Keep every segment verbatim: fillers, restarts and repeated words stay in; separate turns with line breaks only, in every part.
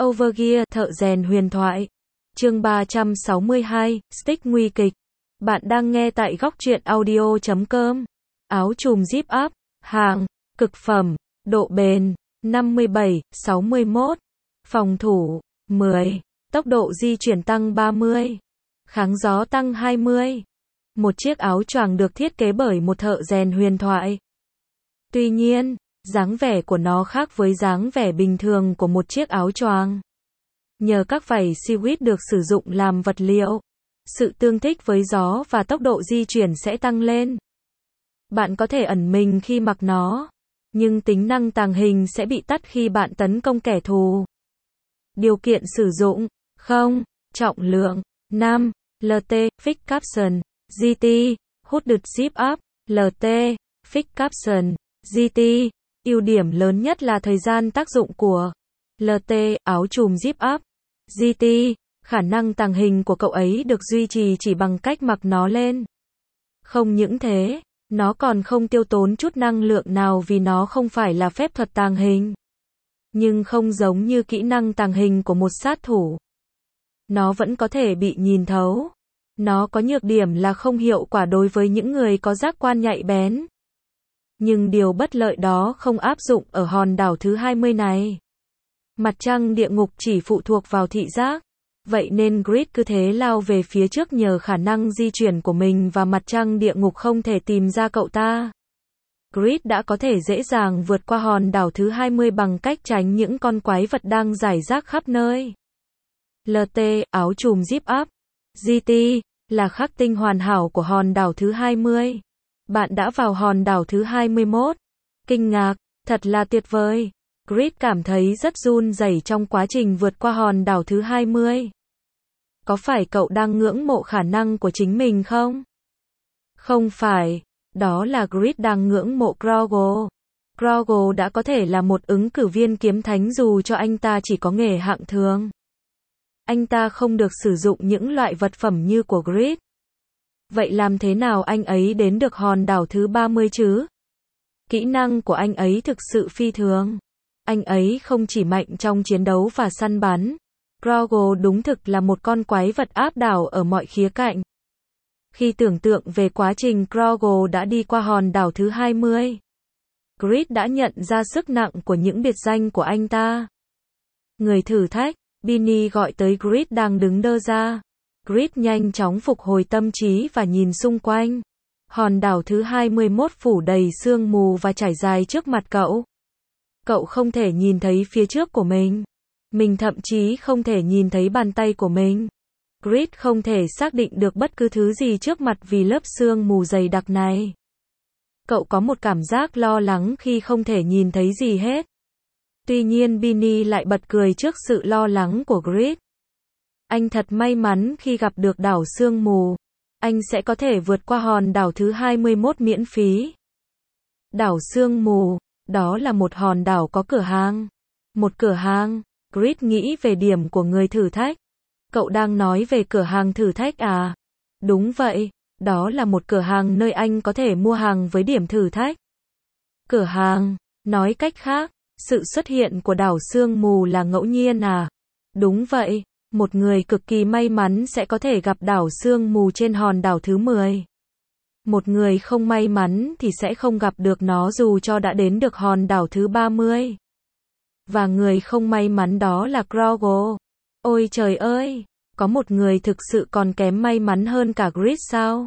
Overgear, thợ rèn huyền thoại. Chương ba trăm sáu mươi hai, Stick nguy kịch. Bạn đang nghe tại góc truyện audio chấm com. Áo chùm zip up, hàng, cực phẩm, độ bền, năm mươi bảy, sáu mươi mốt. Phòng thủ, mười. Tốc độ di chuyển tăng ba mươi. Kháng gió tăng hai mươi. Một chiếc áo choàng được thiết kế bởi một thợ rèn huyền thoại. Tuy nhiên, dáng vẻ của nó khác với dáng vẻ bình thường của một chiếc áo choàng. Nhờ các vảy seaweed được sử dụng làm vật liệu, sự tương thích với gió và tốc độ di chuyển sẽ tăng lên. Bạn có thể ẩn mình khi mặc nó, nhưng tính năng tàng hình sẽ bị tắt khi bạn tấn công kẻ thù. Điều kiện sử dụng: không. Trọng lượng: năm. lờ tê, Fix Caption, giê tê, Hooded Zip Up, lờ tê, Fix Caption, giê tê. Ưu điểm lớn nhất là thời gian tác dụng của lờ tê, áo chùm zip up. giê tê, khả năng tàng hình của cậu ấy được duy trì chỉ bằng cách mặc nó lên. Không những thế, nó còn không tiêu tốn chút năng lượng nào vì nó không phải là phép thuật tàng hình. Nhưng không giống như kỹ năng tàng hình của một sát thủ, nó vẫn có thể bị nhìn thấu. Nó có nhược điểm là không hiệu quả đối với những người có giác quan nhạy bén. Nhưng điều bất lợi đó không áp dụng ở hòn đảo thứ hai mươi này. Mặt trăng địa ngục chỉ phụ thuộc vào thị giác. Vậy nên Grid cứ thế lao về phía trước nhờ khả năng di chuyển của mình và mặt trăng địa ngục không thể tìm ra cậu ta. Grid đã có thể dễ dàng vượt qua hòn đảo thứ hai mươi bằng cách tránh những con quái vật đang rải rác khắp nơi. lờ tê, áo chùm zip up. giê tê, là khắc tinh hoàn hảo của hòn đảo thứ hai mươi. Bạn đã vào hòn đảo thứ hai mươi mốt. Kinh ngạc, thật là tuyệt vời. Grid cảm thấy rất run rẩy trong quá trình vượt qua hòn đảo thứ hai mươi. Có phải cậu đang ngưỡng mộ khả năng của chính mình không? Không phải, đó là Grid đang ngưỡng mộ Grogle. Grogle đã có thể là một ứng cử viên kiếm thánh dù cho anh ta chỉ có nghề hạng thường. Anh ta không được sử dụng những loại vật phẩm như của Grid. Vậy làm thế nào anh ấy đến được hòn đảo thứ ba mươi chứ? Kỹ năng của anh ấy thực sự phi thường. Anh ấy không chỉ mạnh trong chiến đấu và săn bắn. Grogle đúng thực là một con quái vật áp đảo ở mọi khía cạnh. Khi tưởng tượng về quá trình Grogle đã đi qua hòn đảo thứ hai mươi, Grid đã nhận ra sức nặng của những biệt danh của anh ta. Người thử thách, Binny gọi tới Grid đang đứng đơ ra. Grid nhanh chóng phục hồi tâm trí và nhìn xung quanh. Hòn đảo thứ hai mươi mốt phủ đầy sương mù và trải dài trước mặt cậu. Cậu không thể nhìn thấy phía trước của mình. Mình thậm chí không thể nhìn thấy bàn tay của mình. Grid không thể xác định được bất cứ thứ gì trước mặt vì lớp sương mù dày đặc này. Cậu có một cảm giác lo lắng khi không thể nhìn thấy gì hết. Tuy nhiên Binny lại bật cười trước sự lo lắng của Grid. Anh thật may mắn khi gặp được đảo sương mù. Anh sẽ có thể vượt qua hòn đảo thứ hai mươi mốt miễn phí. Đảo sương mù, đó là một hòn đảo có cửa hàng. Một cửa hàng, Grid nghĩ về điểm của người thử thách. Cậu đang nói về cửa hàng thử thách à? Đúng vậy, đó là một cửa hàng nơi anh có thể mua hàng với điểm thử thách. Cửa hàng, nói cách khác, sự xuất hiện của đảo sương mù là ngẫu nhiên à? Đúng vậy. Một người cực kỳ may mắn sẽ có thể gặp đảo sương mù trên hòn đảo thứ mười. Một người không may mắn thì sẽ không gặp được nó dù cho đã đến được hòn đảo thứ ba mươi. Và người không may mắn đó là Grogle. Ôi trời ơi, có một người thực sự còn kém may mắn hơn cả Grid sao?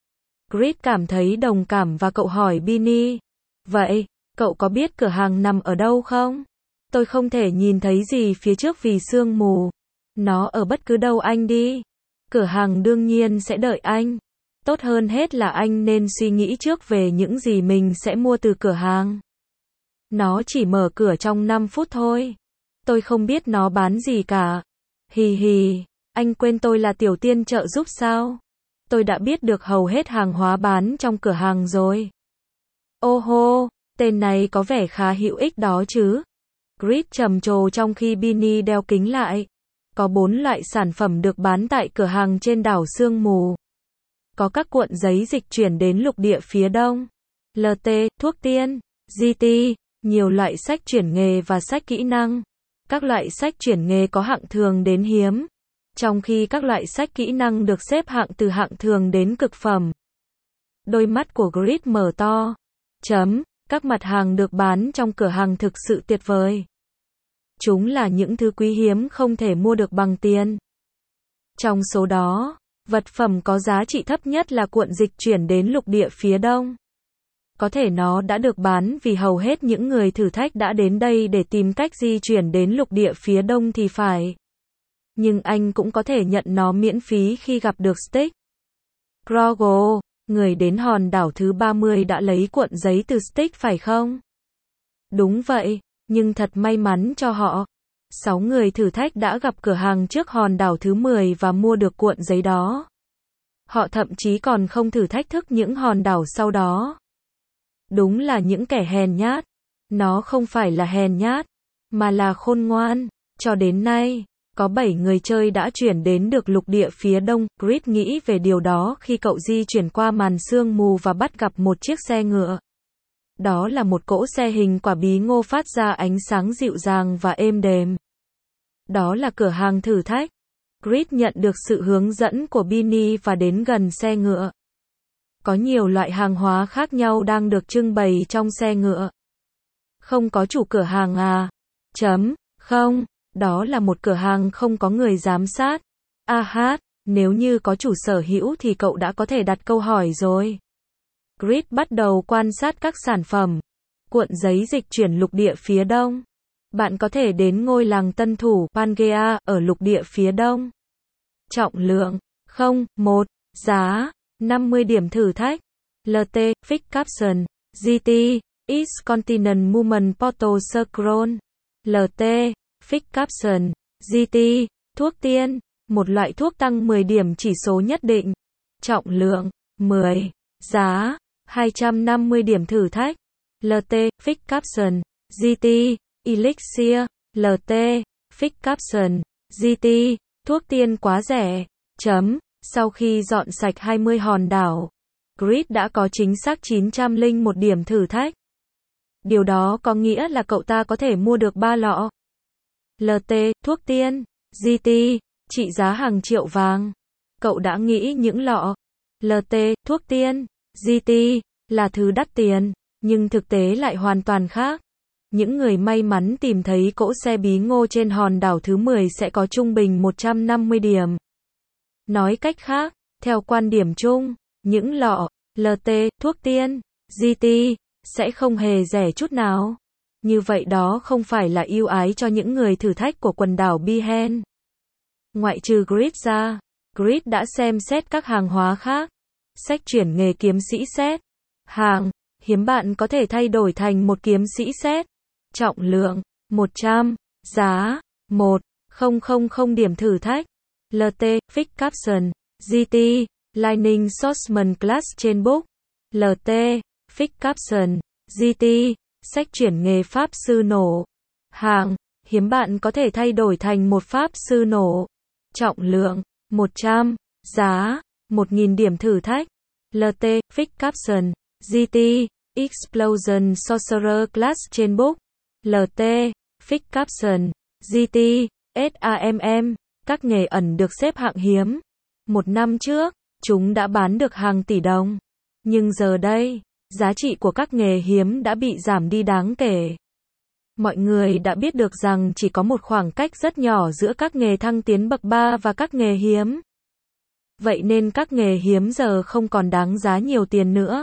Grid cảm thấy đồng cảm và cậu hỏi Binny. Vậy, cậu có biết cửa hàng nằm ở đâu không? Tôi không thể nhìn thấy gì phía trước vì sương mù. Nó ở bất cứ đâu anh đi. Cửa hàng đương nhiên sẽ đợi anh. Tốt hơn hết là anh nên suy nghĩ trước về những gì mình sẽ mua từ cửa hàng. Nó chỉ mở cửa trong năm phút thôi. Tôi không biết nó bán gì cả. Hì hì, anh quên tôi là tiểu tiên trợ giúp sao? Tôi đã biết được hầu hết hàng hóa bán trong cửa hàng rồi. Ô hô, tên này có vẻ khá hữu ích đó chứ. Grid trầm trồ trong khi Binny đeo kính lại. Có bốn loại sản phẩm được bán tại cửa hàng trên đảo sương mù. Có các cuộn giấy dịch chuyển đến lục địa phía đông. lờ tê, thuốc tiên. giê tê, nhiều loại sách chuyển nghề và sách kỹ năng. Các loại sách chuyển nghề có hạng thường đến hiếm, trong khi các loại sách kỹ năng được xếp hạng từ hạng thường đến cực phẩm. Đôi mắt của Grit mở to. Chấm, các mặt hàng được bán trong cửa hàng thực sự tuyệt vời. Chúng là những thứ quý hiếm không thể mua được bằng tiền. Trong số đó, vật phẩm có giá trị thấp nhất là cuộn dịch chuyển đến lục địa phía đông. Có thể nó đã được bán vì hầu hết những người thử thách đã đến đây để tìm cách di chuyển đến lục địa phía đông thì phải. Nhưng anh cũng có thể nhận nó miễn phí khi gặp được Stick. Grogo, người đến hòn đảo thứ ba mươi đã lấy cuộn giấy từ Stick phải không? Đúng vậy, nhưng thật may mắn cho họ. Sáu người thử thách đã gặp cửa hàng trước hòn đảo thứ mười và mua được cuộn giấy đó. Họ thậm chí còn không thử thách thức những hòn đảo sau đó. Đúng là những kẻ hèn nhát. Nó không phải là hèn nhát, mà là khôn ngoan. Cho đến nay, có bảy người chơi đã chuyển đến được lục địa phía đông. Grit nghĩ về điều đó khi cậu di chuyển qua màn sương mù và bắt gặp một chiếc xe ngựa. Đó là một cỗ xe hình quả bí ngô phát ra ánh sáng dịu dàng và êm đềm. Đó là cửa hàng thử thách. Grit nhận được sự hướng dẫn của Binny và đến gần xe ngựa. Có nhiều loại hàng hóa khác nhau đang được trưng bày trong xe ngựa. Không có chủ cửa hàng à? Chấm, không, đó là một cửa hàng không có người giám sát. A hát, nếu như có chủ sở hữu thì cậu đã có thể đặt câu hỏi rồi. Grit bắt đầu quan sát các sản phẩm. Cuộn giấy dịch chuyển lục địa phía đông. Bạn có thể đến ngôi làng tân thủ Pangea ở lục địa phía đông. Trọng lượng, không, một, giá, năm mươi điểm thử thách. lờ tê, Fix Caption, giê tê, East Continent Movement Portal Scroll. lờ tê, Fix Caption, giê tê, thuốc tiên, một loại thuốc tăng mười điểm chỉ số nhất định. Trọng lượng, mười, giá, hai trăm năm mươi điểm thử thách. lờ tê, Fix Caption, giê tê, Elixir, lờ tê, Fix Caption, giê tê, thuốc tiên quá rẻ. Chấm, sau khi dọn sạch hai mươi hòn đảo, Grit đã có chính xác chín trăm lẻ một điểm thử thách. Điều đó có nghĩa là cậu ta có thể mua được ba lọ. lờ tê, thuốc tiên, giê tê, trị giá hàng triệu vàng. Cậu đã nghĩ những lọ lờ tê, thuốc tiên, giê tê, là thứ đắt tiền, nhưng thực tế lại hoàn toàn khác. Những người may mắn tìm thấy cỗ xe bí ngô trên hòn đảo thứ mười sẽ có trung bình một trăm năm mươi điểm. Nói cách khác, theo quan điểm chung, những lọ lờ tê, thuốc tiên, giê tê, sẽ không hề rẻ chút nào. Như vậy đó không phải là ưu ái cho những người thử thách của quần đảo Bihen. Ngoại trừ Grit ra, Grit đã xem xét các hàng hóa khác. Sách chuyển nghề kiếm sĩ xét. Hàng hiếm bạn có thể thay đổi thành một kiếm sĩ xét. Trọng lượng, một trăm, giá, một nghìn điểm thử thách. lờ tê, Fix Caption, giê tê, Lightning Swordsman Class Chainbook. lờ tê, Fix Caption, giê tê, sách chuyển nghề pháp sư nổ. Hàng hiếm bạn có thể thay đổi thành một pháp sư nổ. Trọng lượng, một trăm, giá, một nghìn điểm thử thách. lờ tê, Fix Caption, giê tê, Explosion Sorcerer Class Chainbook. lờ tê, Fix Caption, giê tê, SAMM, các nghề ẩn được xếp hạng hiếm. Một năm trước, chúng đã bán được hàng tỷ đồng. Nhưng giờ đây, giá trị của các nghề hiếm đã bị giảm đi đáng kể. Mọi người đã biết được rằng chỉ có một khoảng cách rất nhỏ giữa các nghề thăng tiến bậc ba và các nghề hiếm. Vậy nên các nghề hiếm giờ không còn đáng giá nhiều tiền nữa.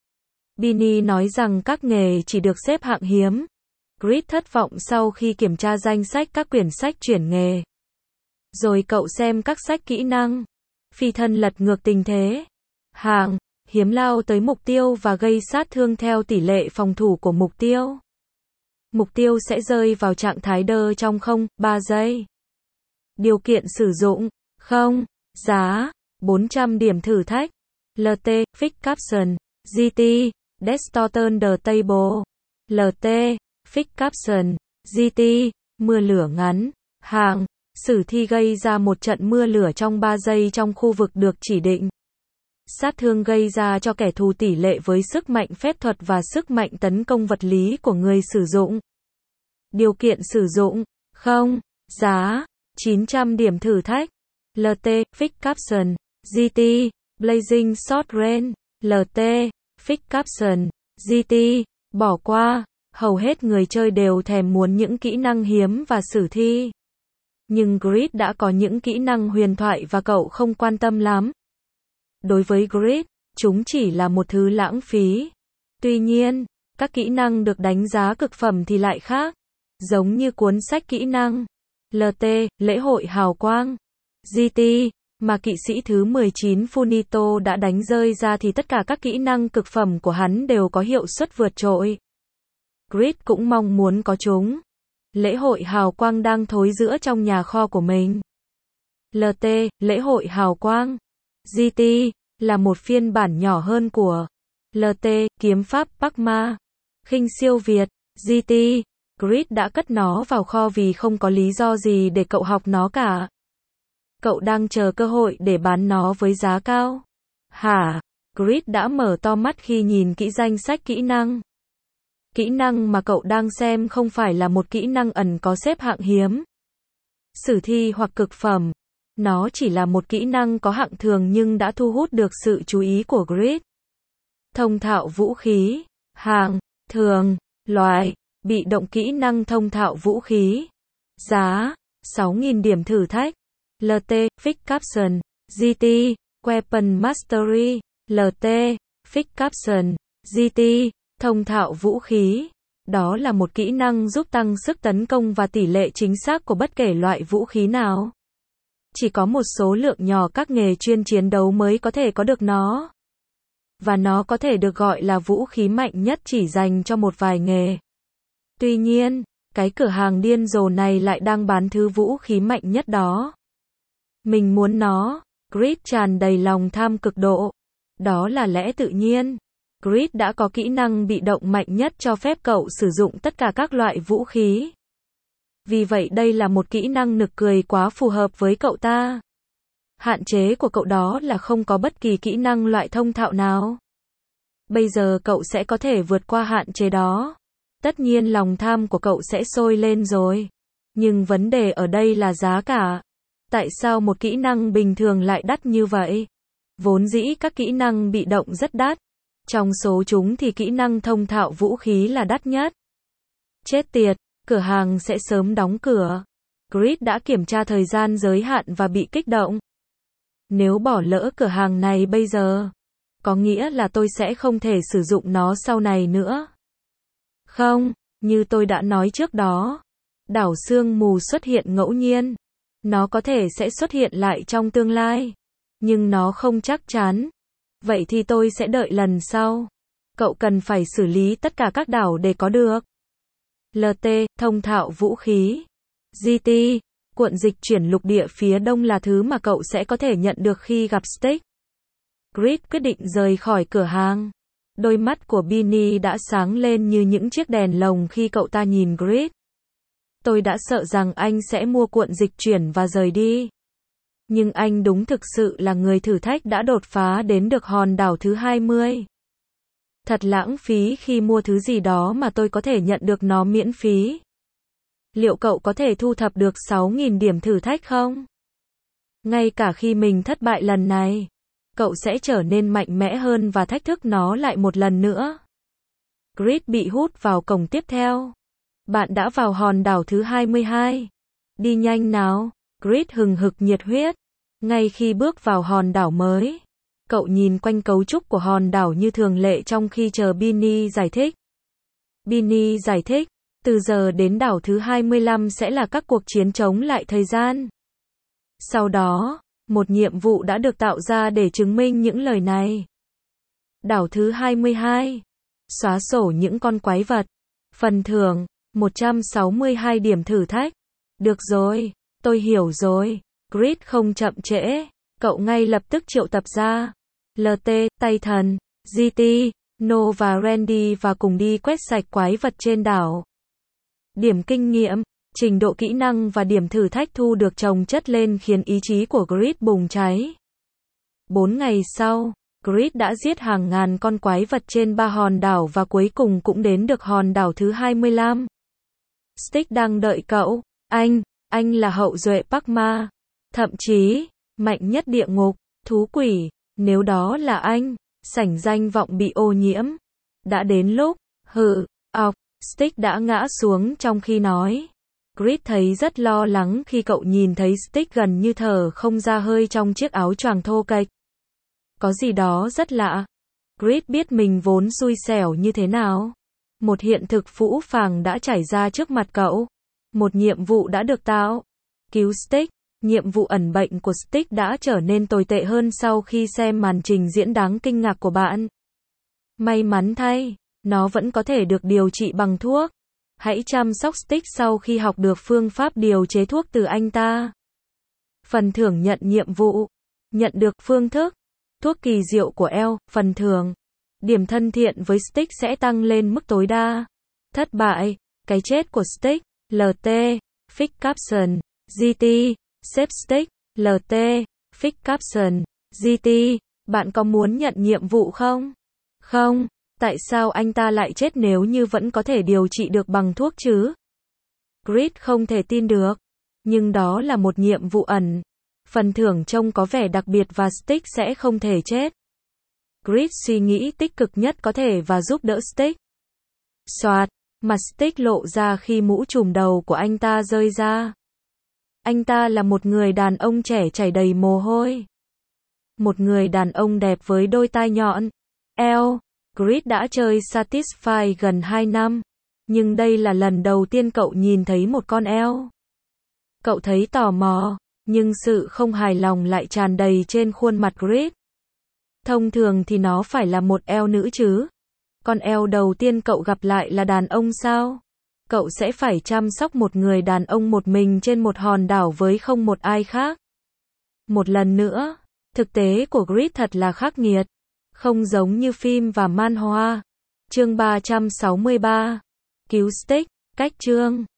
Binny nói rằng các nghề chỉ được xếp hạng hiếm. Grit thất vọng sau khi kiểm tra danh sách các quyển sách chuyển nghề. Rồi cậu xem các sách kỹ năng. Phi thân lật ngược tình thế. Hàng hiếm lao tới mục tiêu và gây sát thương theo tỷ lệ phòng thủ của mục tiêu. Mục tiêu sẽ rơi vào trạng thái đơ trong không, ba giây. Điều kiện sử dụng, không, giá, bốn trăm điểm thử thách. lờ tê, Fix Caption, giê tê, Distortion the Table. lờ tê, Fix Caption, giê tê, mưa lửa ngắn. Hàng sử thi gây ra một trận mưa lửa trong ba giây trong khu vực được chỉ định. Sát thương gây ra cho kẻ thù tỷ lệ với sức mạnh phép thuật và sức mạnh tấn công vật lý của người sử dụng. Điều kiện sử dụng, Không. Giá. chín trăm điểm thử thách. lờ tê. Fix Caption. giê tê. Blazing Short Range. lờ tê. Fix Caption. giê tê. Bỏ qua. Hầu hết người chơi đều thèm muốn những kỹ năng hiếm và sử thi. Nhưng Grid đã có những kỹ năng huyền thoại và cậu không quan tâm lắm. Đối với Grid, chúng chỉ là một thứ lãng phí. Tuy nhiên, các kỹ năng được đánh giá cực phẩm thì lại khác. Giống như cuốn sách kỹ năng lờ tê, lễ hội hào quang, giê tê, mà kỵ sĩ thứ mười chín Funito đã đánh rơi ra thì tất cả các kỹ năng cực phẩm của hắn đều có hiệu suất vượt trội. Grid cũng mong muốn có chúng. Lễ hội hào quang đang thối rữa trong nhà kho của mình. lờ tê, lễ hội hào quang, giê tê, là một phiên bản nhỏ hơn của lờ tê, kiếm pháp Pakma, khinh siêu Việt, giê tê. Grid đã cất nó vào kho vì không có lý do gì để cậu học nó cả. Cậu đang chờ cơ hội để bán nó với giá cao. Hả? Grid đã mở to mắt khi nhìn kỹ danh sách kỹ năng. Kỹ năng mà cậu đang xem không phải là một kỹ năng ẩn có xếp hạng hiếm, sử thi hoặc cực phẩm. Nó chỉ là một kỹ năng có hạng thường nhưng đã thu hút được sự chú ý của Grid. Thông thạo vũ khí. Hạng thường. Loại. Bị động kỹ năng thông thạo vũ khí. Giá. sáu nghìn điểm thử thách. lờ tê. Fix Caption. giê tê. Weapon Mastery. lờ tê. Fix Caption. giê tê. Thông thạo vũ khí. Đó là một kỹ năng giúp tăng sức tấn công và tỷ lệ chính xác của bất kể loại vũ khí nào. Chỉ có một số lượng nhỏ các nghề chuyên chiến đấu mới có thể có được nó. Và nó có thể được gọi là vũ khí mạnh nhất chỉ dành cho một vài nghề. Tuy nhiên, cái cửa hàng điên rồ này lại đang bán thứ vũ khí mạnh nhất đó. Mình muốn nó. Grid tràn đầy lòng tham cực độ. Đó là lẽ tự nhiên. Grid đã có kỹ năng bị động mạnh nhất cho phép cậu sử dụng tất cả các loại vũ khí. Vì vậy đây là một kỹ năng nực cười quá phù hợp với cậu ta. Hạn chế của cậu đó là không có bất kỳ kỹ năng loại thông thạo nào. Bây giờ cậu sẽ có thể vượt qua hạn chế đó. Tất nhiên lòng tham của cậu sẽ sôi lên rồi. Nhưng vấn đề ở đây là giá cả. Tại sao một kỹ năng bình thường lại đắt như vậy? Vốn dĩ các kỹ năng bị động rất đắt. Trong số chúng thì kỹ năng thông thạo vũ khí là đắt nhất. Chết tiệt, cửa hàng sẽ sớm đóng cửa. Grid đã kiểm tra thời gian giới hạn và bị kích động. Nếu bỏ lỡ cửa hàng này bây giờ, có nghĩa là tôi sẽ không thể sử dụng nó sau này nữa. Không, như tôi đã nói trước đó, đảo sương mù xuất hiện ngẫu nhiên. Nó có thể sẽ xuất hiện lại trong tương lai. Nhưng nó không chắc chắn. Vậy thì tôi sẽ đợi lần sau. Cậu cần phải xử lý tất cả các đảo để có được. lờ tê, thông thạo vũ khí. giê tê, cuộn dịch chuyển lục địa phía đông là thứ mà cậu sẽ có thể nhận được khi gặp Stick. Grid quyết định rời khỏi cửa hàng. Đôi mắt của Binny đã sáng lên như những chiếc đèn lồng khi cậu ta nhìn Grid. Tôi đã sợ rằng anh sẽ mua cuộn dịch chuyển và rời đi. Nhưng anh đúng thực sự là người thử thách đã đột phá đến được hòn đảo thứ hai mươi. Thật lãng phí khi mua thứ gì đó mà tôi có thể nhận được nó miễn phí. Liệu cậu có thể thu thập được sáu nghìn điểm thử thách không? Ngay cả khi mình thất bại lần này, cậu sẽ trở nên mạnh mẽ hơn và thách thức nó lại một lần nữa. Grid bị hút vào cổng tiếp theo. Bạn đã vào hòn đảo thứ hai mươi hai. Đi nhanh nào. Grid hừng hực nhiệt huyết. Ngay khi bước vào hòn đảo mới, cậu nhìn quanh cấu trúc của hòn đảo như thường lệ trong khi chờ Binny giải thích. Binny giải thích, từ giờ đến đảo thứ hai mươi lăm sẽ là các cuộc chiến chống lại thời gian. Sau đó, một nhiệm vụ đã được tạo ra để chứng minh những lời này. Đảo thứ hai mươi hai. Xóa sổ những con quái vật. Phần thưởng, một trăm sáu mươi hai điểm thử thách. Được rồi, tôi hiểu rồi. Grid không chậm trễ. Cậu ngay lập tức triệu tập ra lờ tê, tay thần, giê tê, No và Randy và cùng đi quét sạch quái vật trên đảo. Điểm kinh nghiệm, trình độ kỹ năng và điểm thử thách thu được chồng chất lên khiến ý chí của Grid bùng cháy. Bốn ngày sau, Grid đã giết hàng ngàn con quái vật trên ba hòn đảo và cuối cùng cũng đến được hòn đảo thứ hai mươi lăm. Stick đang đợi cậu. Anh, anh là hậu duệ Park Ma. Thậm chí, mạnh nhất địa ngục, thú quỷ, nếu đó là anh, sảnh danh vọng bị ô nhiễm. Đã đến lúc, hừ, ọc, Stick đã ngã xuống trong khi nói. Grit thấy rất lo lắng khi cậu nhìn thấy Stick gần như thở không ra hơi trong chiếc áo choàng thô kệch. Có gì đó rất lạ. Grit biết mình vốn xui xẻo như thế nào. Một hiện thực phũ phàng đã trải ra trước mặt cậu. Một nhiệm vụ đã được tạo. Cứu Stick. Nhiệm vụ ẩn bệnh của Stick đã trở nên tồi tệ hơn sau khi xem màn trình diễn đáng kinh ngạc của bạn. May mắn thay, nó vẫn có thể được điều trị bằng thuốc. Hãy chăm sóc Stick sau khi học được phương pháp điều chế thuốc từ anh ta. Phần thưởng nhận nhiệm vụ. Nhận được phương thức. Thuốc kỳ diệu của eo, phần thưởng. Điểm thân thiện với Stick sẽ tăng lên mức tối đa. Thất bại. Cái chết của Stick. lờ tê. Fix caption. giê tê. Save Stick. lờ tê. Fix caption. giê tê. Bạn có muốn nhận nhiệm vụ không? Không. Tại sao anh ta lại chết nếu như vẫn có thể điều trị được bằng thuốc chứ? Grit không thể tin được. Nhưng đó là một nhiệm vụ ẩn. Phần thưởng trông có vẻ đặc biệt và Stick sẽ không thể chết. Grit suy nghĩ tích cực nhất có thể và giúp đỡ Stick. Soạt, mặt Stick lộ ra khi mũ trùm đầu của anh ta rơi ra. Anh ta là một người đàn ông trẻ chảy đầy mồ hôi. Một người đàn ông đẹp với đôi tai nhọn. Eo. Grit đã chơi Satisfy gần hai năm. Nhưng đây là lần đầu tiên cậu nhìn thấy một con eo. Cậu thấy tò mò, nhưng sự không hài lòng lại tràn đầy trên khuôn mặt Grit. Thông thường thì nó phải là một eo nữ chứ. Con eo đầu tiên cậu gặp lại là đàn ông sao? Cậu sẽ phải chăm sóc một người đàn ông một mình trên một hòn đảo với không một ai khác. Một lần nữa, thực tế của Grit thật là khắc nghiệt. Không giống như phim và manhwa. Chương ba trăm sáu mươi ba. Cứu Stick, cách chương.